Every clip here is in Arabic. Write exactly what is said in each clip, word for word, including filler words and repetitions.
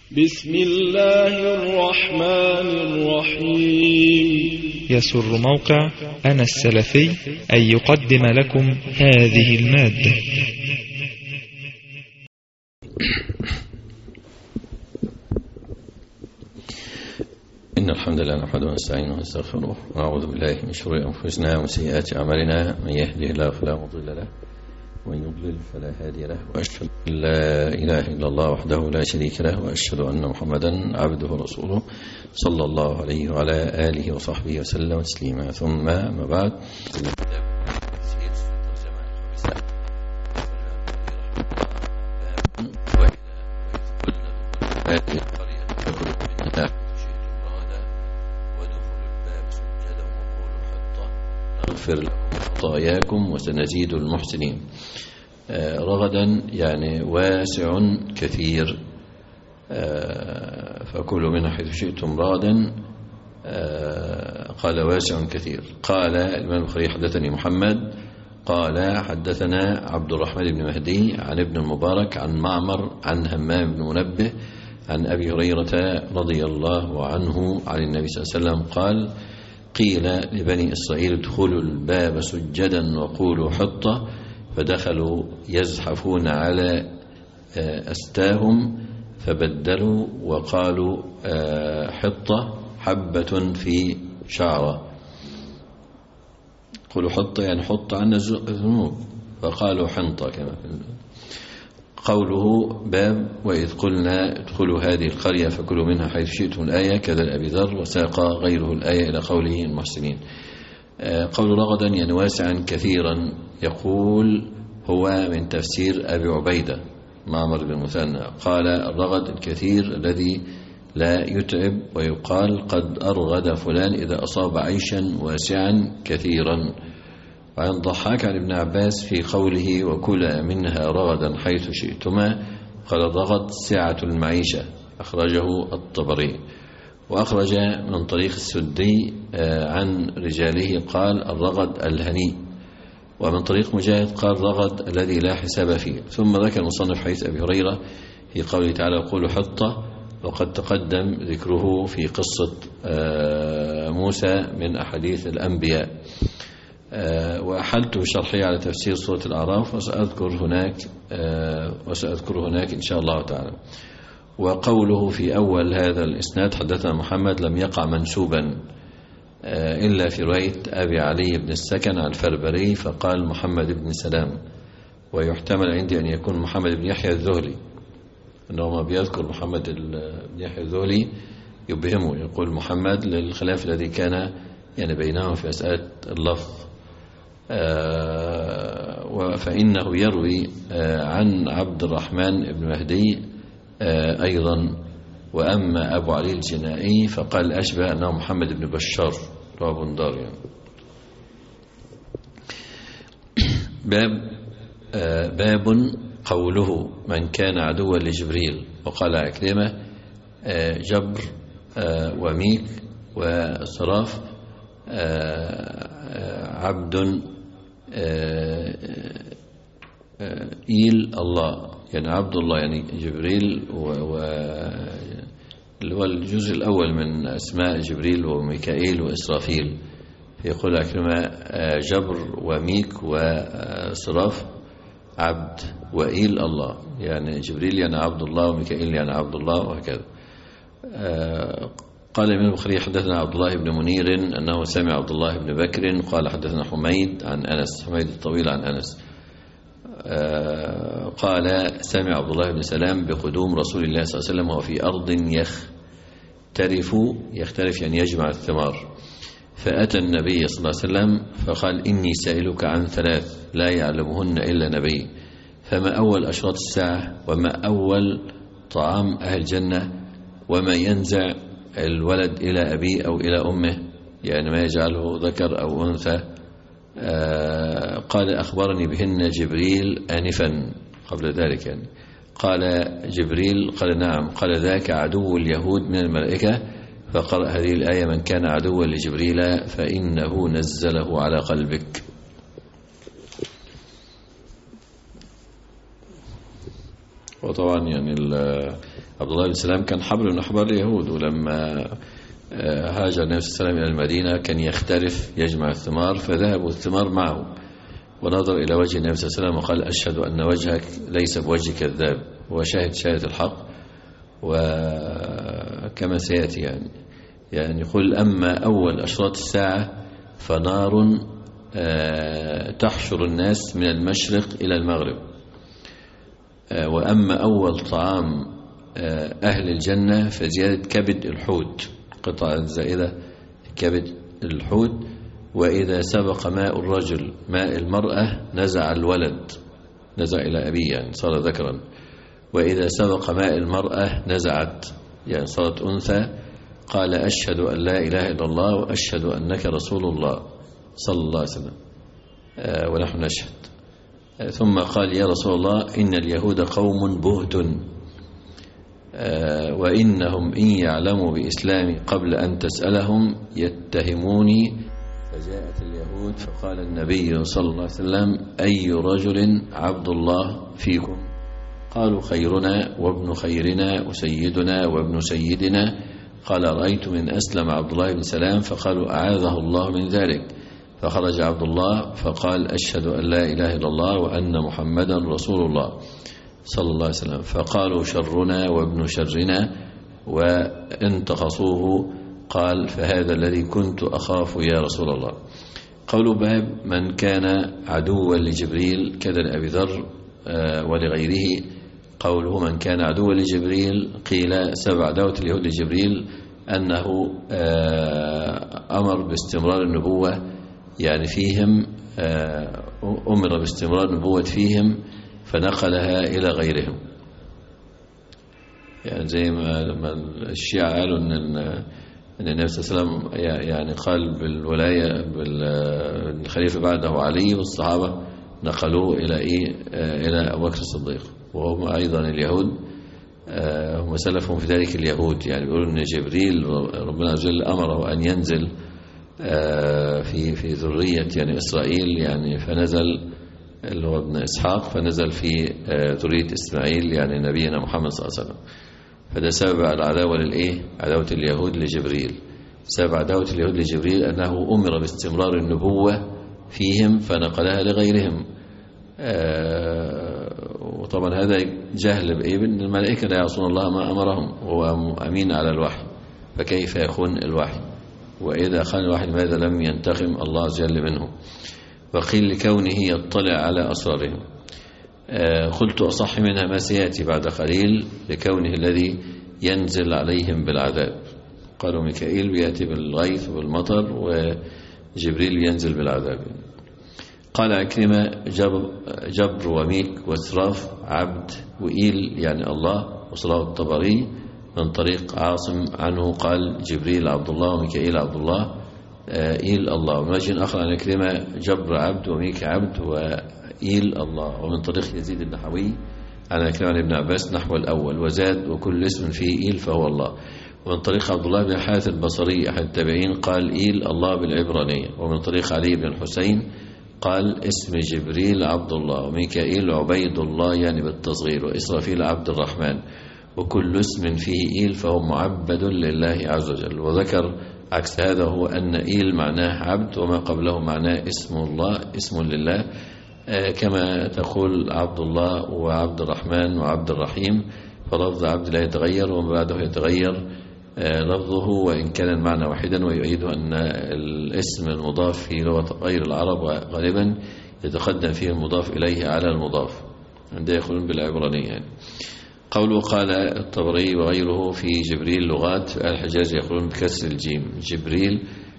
بسم الله الرحمن الرحيم. يسر موقع أنا السلفي أن يقدم لكم هذه المادة. إن الحمد لله نحمده ونستعينه ونستغفره ونعوذ بالله من شرور أنفسنا ومن سيئات أعمالنا، من يهده الله فلا مضل له ومن يضلل فلا هادي له، وأشهد أن لا إله إلا الله وحده لا شريك له، وأشهد أن محمدا عبده ورسوله صلى الله عليه وعلى آله وصحبه وسلم تسليما. ثم ما بعد، نغفر لكم خطاياكم وسنزيد المحسنين. آه رغدا يعني واسع كثير، آه فكلوا منه حيث شئتم رغدا. آه قال واسع كثير. قال الإمام البخاري حدثني محمد قال حدثنا عبد الرحمن بن مهدي عن ابن المبارك عن معمر عن همام بن منبه عن أبي هريرة رضي الله عنه عن النبي صلى الله عليه وسلم قال: قيل لبني إسرائيل ادخلوا الباب سجدا وقولوا حطة، فدخلوا يزحفون على أستاهم فبدلوا وقالوا حطة حبة في شعرة. قولوا حطة يعني حط عنا الذنوب، فقالوا حنطة كما في قوله باب وإذ قلنا ادخلوا هذه القرية فكلوا منها حيث شئتم الآية كذا أبي ذر، وساق غيره الآية إلى قوله المحسنين. قول رغدا يعني واسعا كثيرا، يقول هو من تفسير أبي عبيدة معمر بن مثنى. قال الرغد الكثير الذي لا يتعب، ويقال قد أرغد فلان إذا أصاب عيشا واسعا كثيرا. وعن ضحاك عن ابن عباس في قوله وكلا منها رغدا حيث شئتما، قال الرغد سعة المعيشة، أخرجه الطبري. وأخرج من طريق السدي عن رجاله قال الرغد الهني. ومن طريق مجاهد قال رغد الذي لا حساب فيه. ثم ذكر المصنف حديث أبي هريرة في قوله تعالى قولوا حطة، وقد تقدم ذكره في قصة موسى من أحاديث الأنبياء. وأحلت شرحي على تفسير سورة الأعراف، وسأذكر هناك وسأذكر هناك إن شاء الله تعالى. وقوله في أول هذا الإسناد حدثنا محمد لم يقع منسوبا إلا في رواية أبي علي بن السكن عن الفربري فقال محمد بن سلام، ويحتمل عندي أن يكون محمد بن يحيى الذهلي، أنه ما بيذكر محمد بن يحيى الذهلي يبهمه، يقول محمد للخلاف الذي كان يعني بينهم في مسألة اللفظ. آه فإنه يروي آه عن عبد الرحمن بن مهدي آه أيضا. وأما أبو علي الجنائي فقال أشبه أنه محمد بن بشار رواه بندار يعني. باب آه باب قوله من كان عدوا لجبريل. وقال عكرمة آه جبر آه وميك وصراف آه آه عبد آه آه إيل الله، يعني عبد الله يعني جبريل، اللي هو الجزء الأول من أسماء جبريل وميكائيل وإسرافيل. يقول أكرمة آه جبر وميك وصراف عبد، وإيل الله يعني جبريل يعني عبد الله، وميكائيل يعني عبد الله، وهكذا. آه قال الإمام البخاري حدثنا عبد الله بن منير أنه سمع عبد الله بن بكر قال حدثنا حميد عن أنس، حميد الطويل عن أنس آه قال سمع عبد الله بن سلام بقدوم رسول الله صلى الله عليه وسلم وهو في أرض يختلف يختلف يعني يجمع الثمار، فأتى النبي صلى الله عليه وسلم فقال إني سائلك عن ثلاث لا يعلمهن إلا نبي، فما أول أشراط الساعة، وما أول طعام أهل الجنة، وما ينزع الولد إلى أبيه أو إلى أمه، يعني ما يجعله ذكر أو أنثى. آه قال أخبرني بهن جبريل آنفا قبل ذلك يعني. قال جبريل قال نعم، قال ذاك عدو اليهود من الملائكة، فقرأ هذه الآية من كان عدوا لجبريل فإنه نزله على قلبك. وطبعا يعني عبد الله بن سلام كان حبر من أحبار اليهود، ولما هاجر النبي صلى الله عليه وسلم إلى المدينة كان يختلف يجمع الثمار، فذهبوا الثمار معه، ونظر إلى وجه النبي صلى الله عليه وسلم وقال أشهد أن وجهك ليس بوجه كذاب، وشاهد شهادة الحق. وكما سيأتي يعني يعني يقول أما أول أشراط الساعة فنار تحشر الناس من المشرق إلى المغرب، وأما أول طعام أهل الجنة فزيادة كبد الحوت، قطعة زائدة كبد الحوت. وإذا سبق ماء الرجل ماء المرأة نزع الولد، نزع إلى أبيه يعني صار ذكرا. وإذا سبق ماء المرأة نزعت يعني صارت أنثى. قال أشهد أن لا إله إلا الله وأشهد أنك رسول الله صلى الله عليه وسلم، آه ونحن نشهد. آه ثم قال يا رسول الله إن اليهود قوم بهت، آه وإنهم إن يعلموا بإسلامي قبل أن تسألهم يتهموني. فجاءت اليهود فقال النبي صلى الله عليه وسلم أي رجل عبد الله فيكم؟ قالوا خيرنا وابن خيرنا وسيدنا وابن سيدنا. قال رأيت من أسلم عبد الله بن سلام، فقالوا أعاذه الله من ذلك. فخرج عبد الله فقال أشهد أن لا إله إلا الله وأن محمدا رسول الله صلى الله عليه وسلم. فقالوا شرنا وابن شرنا وانتقصوه. قال فهذا الذي كنت أخاف يا رسول الله. قولوا باب من كان عدوا لجبريل كذا لأبي ذر ولغيره. قوله من كان عدوا لجبريل قيل سبع دعوة اليهود لجبريل أنه أمر باستمرار النبوة يعني فيهم، أمر باستمرار النبوة فيهم فنقلها إلى غيرهم. يعني زي ما الشيعة قالوا أن أن النبي صلى الله عليه وسلم يعني قال بالولاية بالخليفة بعده علي، والصحابة نقلوه إلى إيه إلى أبو بكر الصديق. وهم أيضا اليهود هم سلفهم في ذلك اليهود، يعني بيقولوا أن جبريل ربنا عز وجل أمره أن ينزل في في ذرية يعني إسرائيل، يعني فنزل اللي هو ابن إسحاق، فنزل في ذرية إسماعيل يعني نبينا محمد صلى الله عليه وسلم. فده سبب العداوة للإيه؟ عداوة اليهود لجبريل. سبب عداوة اليهود لجبريل أنه أمر باستمرار النبوة فيهم فنقلها لغيرهم. وطبعا هذا جهل بإيه؟ بأن الملائكة لا يعصون الله ما أمرهم، وهو أمين على الوحي، فكيف يخون الوحي؟ وإذا خان الوحي لماذا لم ينتقم الله عز وجل منه؟ وقيل لكونه يطلع على أسرارهم. قلت أصح منها ما سيأتي بعد قليل لكونه الذي ينزل عليهم بالعذاب. قالوا ميكائيل بيأتي بالغيث والمطر وجبريل ينزل بالعذاب. قال عكرمة جبر, جبر وميك واسراف عبد وإيل يعني الله. وصله الطبري من طريق عاصم عنه قال جبريل عبد الله وميكائيل عبد الله إيل الله. ومن وجه آخر عن عكرمة جبر عبد وميك عبد وإيل الله. ومن طريق يزيد النحوي عن عكرمة عن ابن عباس نحو الأول وزاد وكل اسم فيه إيل فهو الله. ومن طريق عبد الله بن حارث البصري أحد التابعين قال إيل الله بالعبرانية. ومن طريق علي بن الحسين قال اسم جبريل عبد الله وميكائيل عبيد الله يعني بالتصغير وإسرافيل عبد الرحمن وكل اسم فيه إيل فهو معبد لله عز وجل. وذكر عكس هذا هو أن إيل معناه عبد وما قبله معناه اسم الله اسم لله، كما تقول عبد الله وعبد الرحمن وعبد الرحيم، فلفظ عبد لا يتغير وما بعده يتغير لفظه وإن كان المعنى واحدا. ويؤيد أن الاسم المضاف في لغة غير العرب غالبا يتقدم فيه المضاف إليه على المضاف، عندما يقولون بالعبرانية يعني. قوله قال الطبري وغيره في جبريل لغات في الحجاز يقولون بكسر الجيم جبريل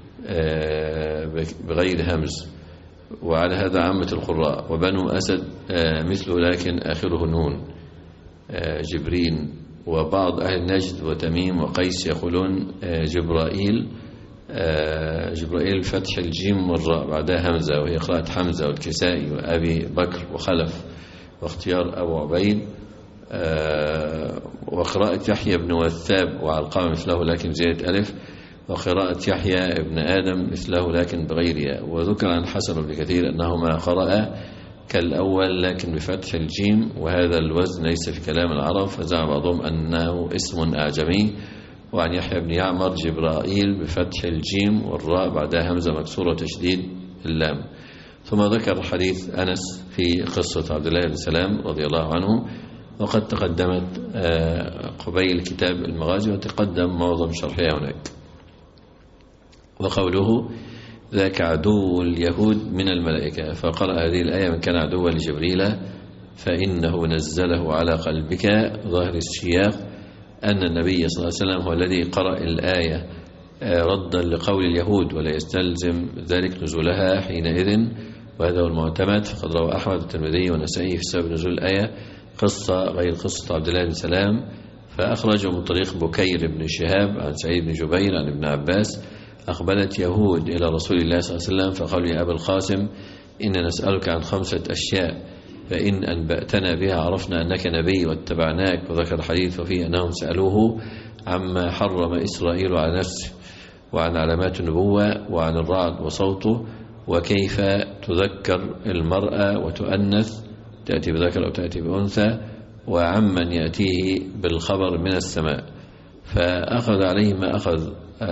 بغير همز، وعلى هذا عامة القراء. وبنو أسد مثله لكن آخره نون جبرين. وبعض أهل نجد وتميم وقيس يقولون جبرائيل جبرائيل فتح الجيم والراء بعدها همزة، وهي قراءة حمزة والكسائي وأبي بكر وخلف واختيار أبو عبيد. وقراءة يحيى بن وثاب وعلقمة مثله لكن زيادة ألف. وقراءة يحيى بن آدم مثله لكن بغير ياء. وذكر عن حسن بن كثير أنهما قرأ كالأول لكن بفتح الجيم، وهذا الوزن ليس في كلام العرب، فزعم بعضهم أنه اسم أعجمي. وعن يحيى بن يعمر جبرائيل بفتح الجيم والراء بعدها همزة مكسورة وتشديد اللام. ثم ذكر حديث أنس في قصة عبد الله بن سلام رضي الله عنه، وقد تقدمت قبيل كتاب المغازي وتقدم معظم شرحها هناك. وقوله ذاك عدو اليهود من الملائكة، فقرأ هذه الآية من كان عدوا لجبريل فإنه نزله على قلبك. ظاهر السياق أن النبي صلى الله عليه وسلم هو الذي قرأ الآية ردا لقول اليهود، ولا يستلزم ذلك نزولها حينئذ، وهذا هو المعتمد. فقد روى أحمد والترمذي والنسائي في سبب نزول الآية قصة غير قصة عبد الله بن سلام، فأخرجه من طريق بكير بن شهاب عن سعيد بن جبير عن ابن عباس أقبلت يهود إلى رسول الله صلى الله عليه وسلم فقالوا يا أبا القاسم إن نسألك عن خمسة أشياء، فإن أنبأتنا بها عرفنا أنك نبي واتبعناك. وذكر حديث وفيه أنهم سألوه عما حرم إسرائيل على نفسه، وعن علامات النبوة، وعن الرعد وصوته، وكيف تذكر المرأة وتؤنث، تأتي بذكر أو تأتي بأنثى، وعمن يأتيه بالخبر من السماء. فأخذ عليه ما أخذ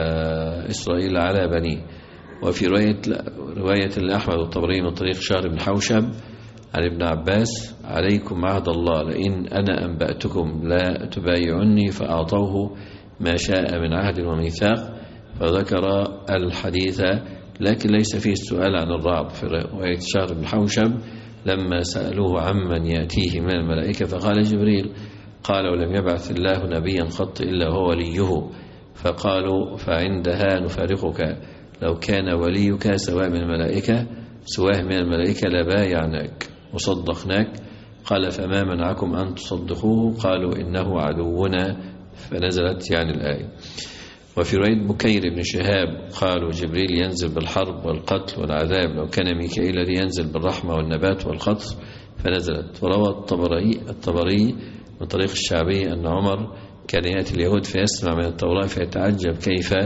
إسرائيل على بنيه. وفي رواية, رواية لأحمد والطبري من طريق شهر بن حوشب عن ابن عباس عليكم عهد الله لئن أنا أنبأتكم لا تبايعني، فأعطوه ما شاء من عهد وميثاق. فذكر الحديث لكن ليس فيه السؤال عن الرعد. في رواية شهر بن حوشب لما سألوه عمن يأتيه من الملائكة فقال جبريل، قال ولم يبعث الله نبيا قط إلا هو وليه. فقالوا فعندها نفارقك، لو كان وليك سواء من الملائكة سواه من الملائكة لبايعناك وصدقناك. قال فما منعكم أن تصدقوه؟ قالوا إنه عدونا، فنزلت يعني الآية. وفي رواية بكير بن شهاب قالوا جبريل ينزل بالحرب والقتل والعذاب، لو كان ميكائيل الذي ينزل بالرحمة والنبات والخطر، فنزلت. وروى الطبري الطبري من طريق الشعبي أن عمر كان يأتي اليهود فيسمع من التوراة فيتعجب كيف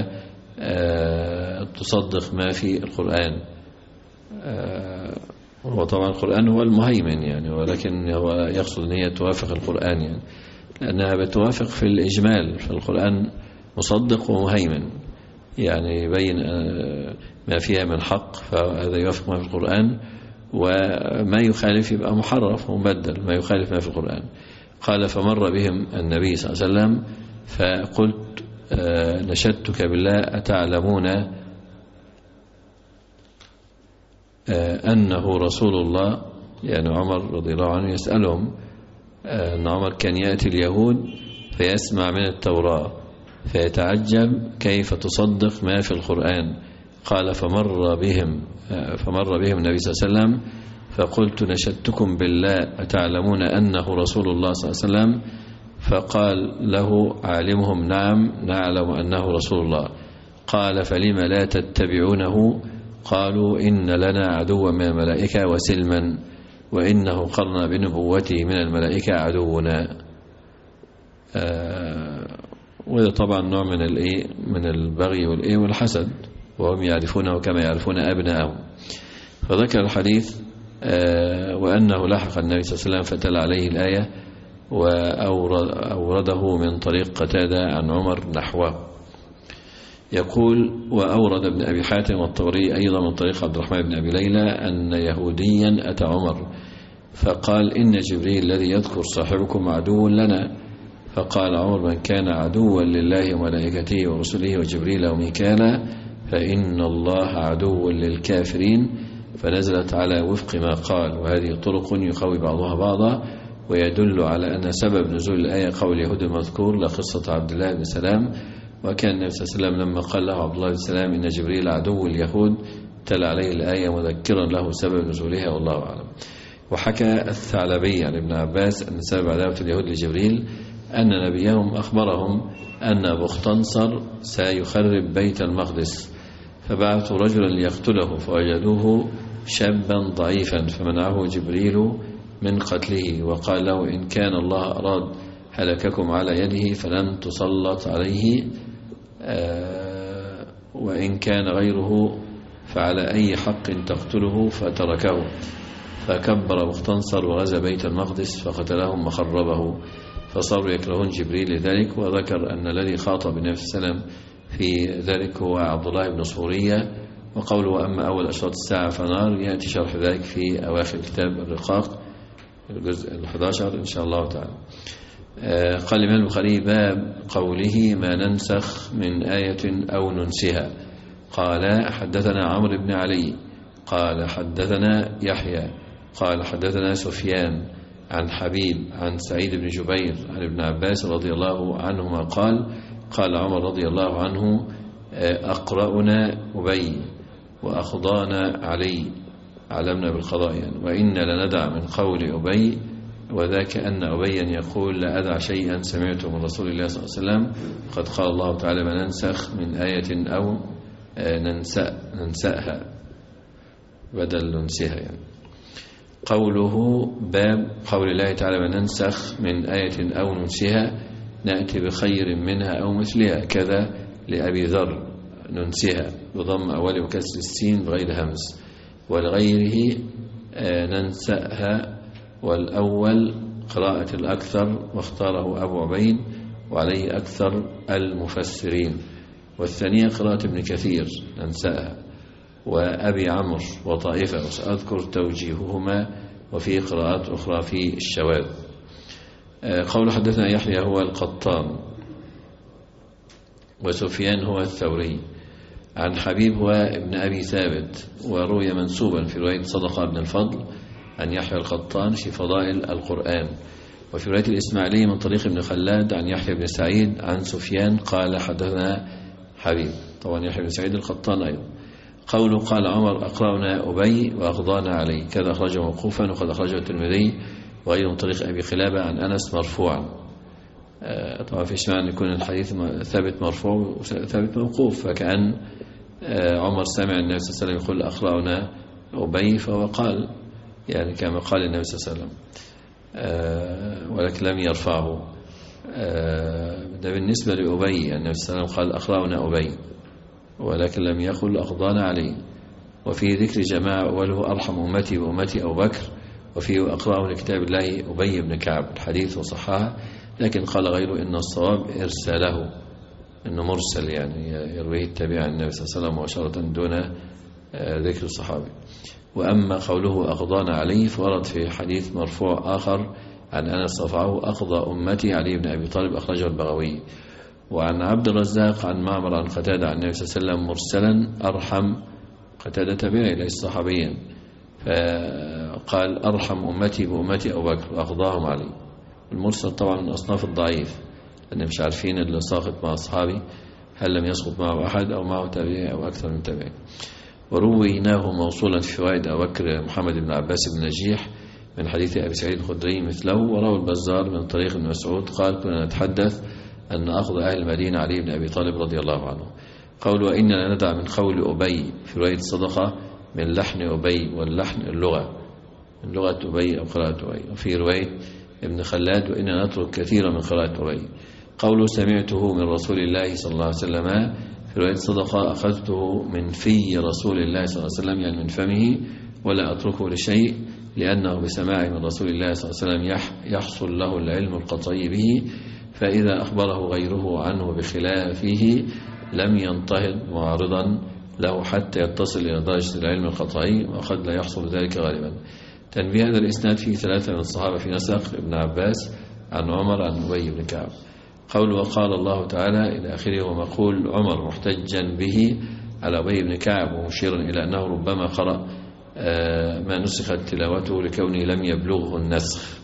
تصدق ما في القرآن. وطبعا القرآن هو المهيمن يعني، ولكن هو يقصد أن هي توافق القرآن يعني، لأنها بتوافق في الإجمال، فالقرآن مصدق ومهيمن يعني يبين ما فيها من حق، فهذا يوافق ما في القرآن، وما يخالف يبقى محرف ومبدل ما يخالف ما في القرآن. قال فمر بهم النبي صلى الله عليه وسلم فقلت نشدتك بالله أتعلمون أنه رسول الله؟ يعني عمر رضي الله عنه يسألهم أن عمر كان يأتي اليهود فيسمع من التوراة فيتعجب كيف تصدق ما في القرآن. قال فمر بهم فمر بهم النبي صلى الله عليه وسلم فقلت نشدتكم بالله أتعلمون أنه رسول الله صلى الله عليه وسلم؟ فقال له عالمهم نعم نعلم أنه رسول الله. قال فلم لا تتبعونه؟ قالوا إن لنا عدوا من الملائكة وسلما، وإنه قرن بنبوته من الملائكة عدونا. آه وهذا طبعا نوع من الايه من البغي والايه والحسد، وهم يعرفونه كما يعرفون أبنائهم. فذكر الحديث آه وأنه لحق النبي صلى الله عليه وسلم فتل عليه الآية، وأورده من طريق قتادة عن عمر نحوه. يقول وأورد ابن أبي حاتم والطبري أيضا من طريق عبد الرحمن بن أبي ليلى أن يهوديا أتى عمر فقال إن جبريل الذي يذكر صاحبكم عدو لنا. فقال عمر من كان عدوا لله وملائكته ورسله وجبريل وميكالا فإن الله عدو للكافرين. فنزلت على وفق ما قال. وهذه طرق يقوي بعضها بعضا، ويدل على أن سبب نزول الآية قول اليهود المذكور لقصة عبد الله بن سلام. وكان النبي صلى الله عليه وسلم لما قال له عبد الله بن سلام إن جبريل عدو اليهود تلا عليه الآية مذكرا له سبب نزولها، والله أعلم. وحكى الثعلبي عن ابن عباس أن سبب عداوة اليهود لجبريل أن نبيهم أخبرهم أن بختنصر سيخرب بيت المقدس، فبعثوا رجلا ليقتله فوجدوه شابا ضعيفا فمنعه جبريل من قتله، وقال له إن كان الله أراد هلككم على يده فلن تسلط عليه، وإن كان غيره فعلى أي حق تقتله، فتركه. فكبر واستنصر وغزا بيت المقدس فقتلهم وخربه، فصاروا يكرهون جبريل لذلك. وذكر أن الذي خاطب النبي صلى الله عليه وسلم في ذلك هو عبد الله بن صورية. وقوله أما أول أشراط الساعة فنار يأتي شرح ذلك في أواخر كتاب الرقاق الجزء الحادي عشر إن شاء الله تعالى. قال الإمام البخاري باب قوله ما ننسخ من آية أو ننسها. قال حدثنا عمرو بن علي قال حدثنا يحيى قال حدثنا سفيان عن حبيب عن سعيد بن جبير عن ابن عباس رضي الله عنهما قال قال عمر رضي الله عنه أقرأنا أبي وأخضانا علي علمنا بالقضاء يعني. وإن لندع من قول أبي وذاك أن أبيا يقول لا أدع شيئا سمعته من رسول الله صلى الله عليه وسلم قد قال الله تعالى ما ننسخ من آية أو ننسأ ننسأها بدل ننسها يعني. قوله باب قول الله تعالى ما ننسخ من آية أو ننسها نأتي بخير منها أو مثلها. كذا لأبي ذر ننسها بضم أول وكسر السين بغير همز. ولغيره ننسأها والأول قراءة الأكثر واختاره أبو عبيد وعليه أكثر المفسرين. والثانية قراءة ابن كثير ننسأها وأبي عمرو وطائفة وسأذكر توجيههما وفي قراءات أخرى في الشواذ. قول حدثنا يحيى هو القطان وسفيان هو الثوري عن حبيب هو ابن أبي ثابت وروي منسوبا في رواية صدقة بن الفضل عن يحيى القطان في فضائل القرآن. وفي رواية الإسماعيلي من طريق ابن خلاد عن يحيى بن سعيد عن سفيان قال حدثنا حبيب طبعا يحيى بن سعيد القطان أيضا. قوله قال عمر أقرأنا أبي وأخضانا علي كذا أخرجه موقوفا وقد أخرجه الترمذي وغيره من طريق أبي خلابة عن أنس مرفوعا. طبعا فيش معنى أن يكون الحديث ثابت مرفوع وثابت موقوف فكأن عمر سمع النبي صلى الله عليه وسلم يقول أقرأنا أبي فهو قال يعني كما قال النبي صلى الله عليه وسلم ولكن لم يرفعه. ده بالنسبة لأبي النبي صلى الله عليه وسلم قال أقرأنا أبي ولكن لم يقل أقضانا عليه. وفي ذكر جماعة أوله أرحم أمتي وأمتي أبو بكر وفيه أقرأه لكتاب الله أبي بن كعب الحديث وصححه لكن قال غيره إن الصواب إرساله إنه مرسل يعني يرويه التابع عن النبي صلى الله عليه وسلم مباشرة دون ذكر الصحابي. وأما قوله أقضانا عليه فورد في حديث مرفوع آخر عن أنس رفعه أقضى أمتي علي بن أبي طالب أخرجه البغوي. وعن عبد الرزاق عن معمر عن قتادة عن النبي صلى الله عليه وسلم مرسلا أرحم قتادة تابعي ليس صحابيا فقال أرحم أمتي بأمتي أبو بكر وأقضاهم علي. المرسل طبعا من أصناف الضعيف لأن مش عارفين اللي ساقط مع أصحابي هل لم يسقط معه أحد أو معه تابعي أو أكثر من تابعي. ورويناه موصولا في فوائد أبو بكر محمد بن عباس بن نجيح من حديث أبي سعيد الخدري مثله. وروى البزار من طريق ابن مسعود قال كنا نتحدث أن أخذ أهل المدينة علي بن أبي طالب رضي الله عنه. قول وإننا ندع من قول أبي في رواية الصدقة من لحن أبي واللحن اللغة من لغة أبي أو قراءة أبي. وفي رواية ابن خلاد وإننا نترك كثيرا من قراءة أبي. قوله سمعته من رسول الله صلى الله عليه وسلم في رواية الصدقة أخذته من في رسول الله صلى الله عليه وسلم يعني من فمه ولا أتركه لشيء لأنه بسماع من رسول الله صلى الله عليه وسلم يحصل له العلم القطعي به فإذا أخبره غيره عنه بخلافه لم ينتهض معارضا له حتى يتصل إلى درجة العلم القطعي وقد لا يحصل ذلك غالبا. تنبيه هذا الإسناد فيه ثلاثة من الصحابة في نسق ابن عباس عن عمر عن أبي بن كعب. قول وقال الله تعالى إلى آخره ومقول عمر محتجا به على أبي بن كعب ومشيرا إلى أنه ربما قرأ ما نسخت تلاوته لكونه لم يبلغه النسخ.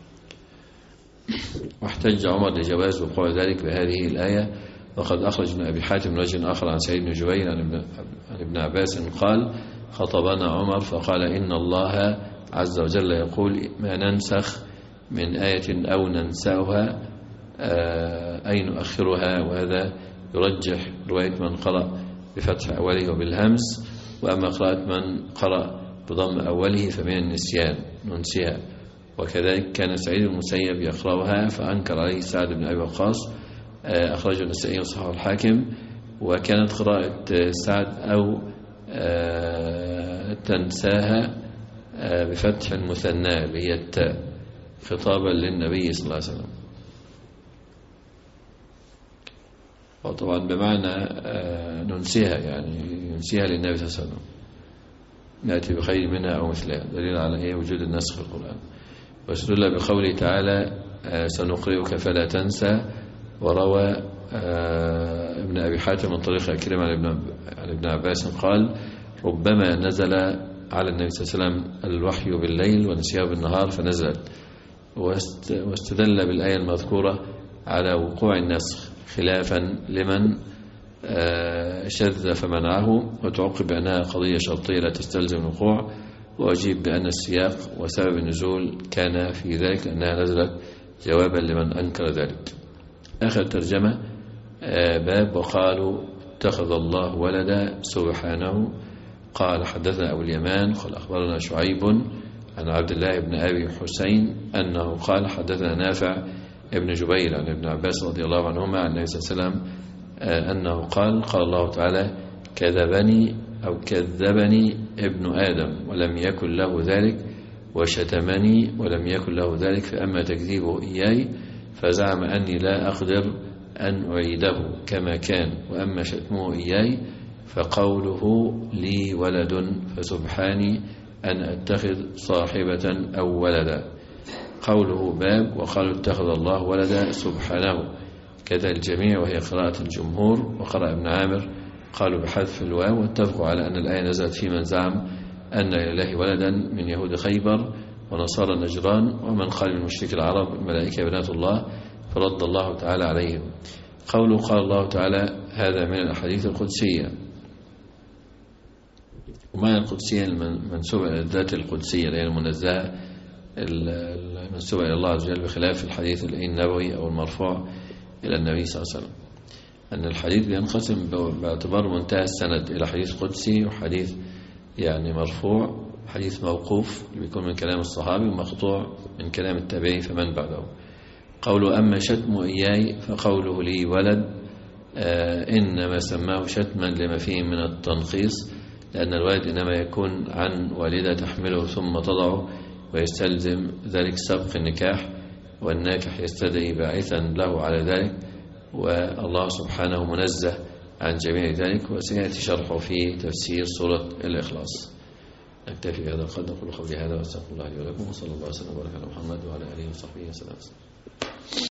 واحتج عمر لجواز وقوع ذلك بهذه الآية. وقد أخرج ابن أبي حاتم من وجه آخر عن سعيد بن جبير عن ابن, عن ابن عباس قال خطبنا عمر فقال إن الله عز وجل يقول ما ننسخ من آية أو ننساها أي نؤخرها. وهذا يرجح رواية من قرأ بفتح أوله وبالهمس. وأما قراءة من قرأ بضم أوله فمن النسيان ننسيها. وكذلك كان سعيد المسيب يقرأها فأنكر عليه سعد بن أبي وقاص أخرجه النسائي وصححه الحاكم. وكانت قراءة سعد أو تنساها بفتح المثنى اللي هي التاء خطابا للنبي صلى الله عليه وسلم. وطبعا بمعنى ننسيها، يعني ينسيها للنبي صلى الله عليه وسلم، نأتي بخير منها أو مثلها، دليل على إيه وجود النسخ في القرآن. واستدل بقوله تعالى سنقرئك فلا تنسى. وروى ابن أبي حاتم من طريق عكرمة عن ابن عباس قال ربما نزل على النبي صلى الله عليه وسلم الوحي بالليل ونسيه بالنهار فنزلت. واستدل بالآية المذكورة على وقوع النسخ خلافا لمن شذ فمنعه، وتعقب بأنها قضية شرطية لا تستلزم الوقوع. وأجيب بأن السياق وسبب النزول كان في ذلك لأنها نزلت جوابا لمن أنكر ذلك. آخر ترجمة باب وقالوا اتخذ الله ولدا سبحانه. قال حدثنا أبو اليمان قال أخبرنا شعيب عن عبد الله بن أبي حسين أنه قال حدثنا نافع ابن جبير عن ابن عباس رضي الله عنهما عن النبي صلى الله عليه وسلم أنه قال قال الله تعالى كذبني أو كذبني ابن آدم ولم يكن له ذلك، وشتمني ولم يكن له ذلك، فأما تكذيبه إياي فزعم أني لا أقدر أن أعيده كما كان، وأما شتمه إياي فقوله لي ولد فسبحاني أن أتخذ صاحبة أو ولدا. قوله باب وقالوا اتخذ الله ولدا سبحانه كذا الجميع وهي قراءة الجمهور. وقرأ ابن عامر قالوا بحذف الواو، واتفقوا على أن الآية نزلت في من زعم أن لله ولدا من يهود خيبر ونصارى نجران ومن قال من مشرك العرب الملائكة بنات الله، فرد الله تعالى عليهم. قوله قال الله تعالى هذا من الأحاديث القدسية. ومعنى القدسية المنسوبة إلى الذات القدسية اللي هي المنزهة المنسوبة إلى الله عز وجل، بخلاف الحديث النبوي أو المرفوع إلى النبي صلى الله عليه وسلم. أن الحديث بينقسم باعتبار منتهى السند إلى حديث قدسي وحديث يعني مرفوع، حديث موقوف بيكون من كلام الصحابي ومقطوع من كلام التابعي فمن بعده. قوله أما شتم إياي فقوله لي ولد آه إنما سماه شتما لما فيه من التنقيص، لأن الولد إنما يكون عن والدة تحمله ثم تضعه، ويستلزم ذلك سبق النكاح، والناكح يستدعي باعثا له على ذلك، والله سبحانه منزه عن جميع ذلك، وسيأتي شرحه في تفسير سورة الإخلاص. نكتفي بهذا القدر، قولوا قولي هذا واستغفر الله لي ولكم، وصلى الله وسلم وبارك على محمد وعلى آله وصحبه وسلم.